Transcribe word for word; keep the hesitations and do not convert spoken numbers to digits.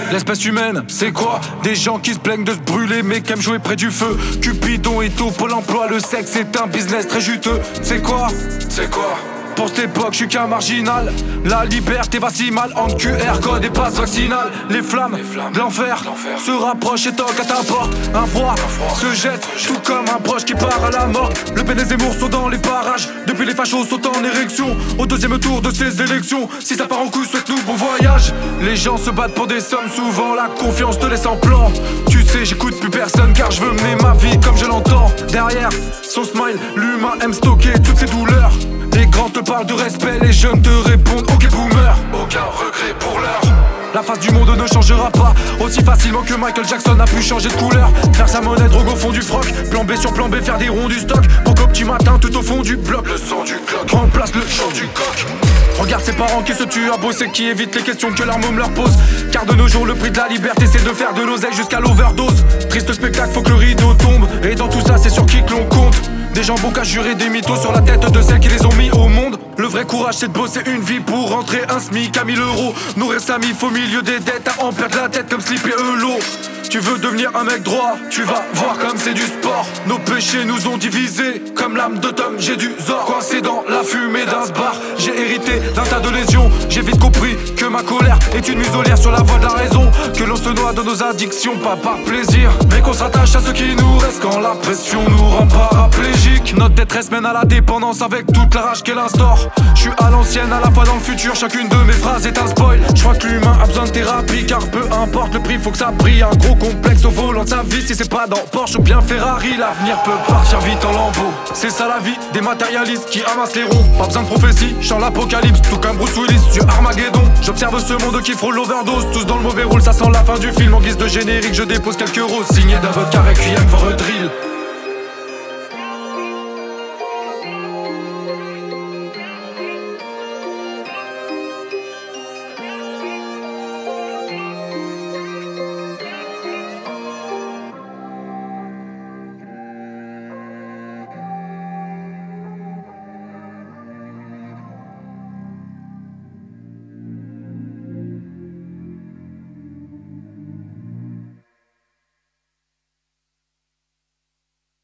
L'espèce humaine, c'est quoi? Des gens qui se plaignent de se brûler mais qui aiment jouer près du feu. Cupidon et tout, Pôle emploi, le sexe c'est un business très juteux. C'est quoi? C'est quoi? Pour cette époque, je suis qu'un marginal. La liberté va si mal entre Q R code et passe vaccinal. Les flammes, de l'enfer se rapprochent et toquent à ta porte. Un froid se jette, tout comme un proche qui part à la mort. Le Pen et Zemmour sont dans les parages. Depuis les fachos sont en érection. Au deuxième tour de ces élections, si ça part en couille, souhaite-nous bon voyage. Les gens se battent pour des sommes, souvent la confiance te laisse en plan. Tu sais, j'écoute plus personne car je veux mener ma vie comme je l'entends. Derrière son smile, l'humain aime stocker toutes ses douleurs. Les grands te parlent de respect, les jeunes te répondent ok boomer. Aucun regret pour l'heure. La face du monde ne changera pas aussi facilement que Michael Jackson a pu changer de couleur. Faire sa monnaie, drogue au fond du froc. Plan B sur plan B, faire des ronds du stock. Pour qu'au petit matin tout au fond du bloc, le son du clock remplace le chant du coq. Regarde ses parents qui se tuent à bosser, qui évitent les questions que leur môme leur pose. Car de nos jours le prix de la liberté c'est de faire de l'oseille jusqu'à l'overdose. Triste spectacle, faut que le rideau tombe. Et dans tout ça c'est sur qui que l'on compte. Des gens bons qu'à jurer des mythos sur la tête de celles qui les ont mis au monde. Le vrai courage c'est de bosser une vie pour rentrer un SMIC à mille euros. Nourrir sa mif au milieu des dettes, à en perdre la tête comme Slip et Elo. Tu veux devenir un mec droit, tu vas voir comme c'est du sport. Nos péchés nous ont divisés, comme l'âme de Tom, j'ai du zor. Coincé dans la fumée d'un sbar, j'ai hérité d'un tas de lésions. J'ai vite compris que ma colère est une muselière sur la voie de la raison. Que l'on se noie de nos addictions, pas par plaisir, mais qu'on s'attache à ce qui nous reste quand la pression nous rend paraplégiques. Notre détresse mène à la dépendance avec toute la rage qu'elle instaure. Je suis à l'ancienne, à la fois dans le futur, chacune de mes phrases est un spoil. Je crois que l'humain a besoin de thérapie, car peu importe le prix, faut que ça brille. Un gros complexe au volant de sa vie, si c'est pas dans Porsche ou bien Ferrari, l'avenir peut partir vite en lambeaux. C'est ça la vie des matérialistes qui amassent les ronds. Pas besoin de prophétie, chant l'apocalypse, tout comme Bruce Willis, yeux Armageddon. J'observe ce monde qui frôle l'overdose, tous dans le mauvais rôle, ça sent la fin du film. En guise de générique, je dépose quelques roses, signé d'un vodka requiem for a drill.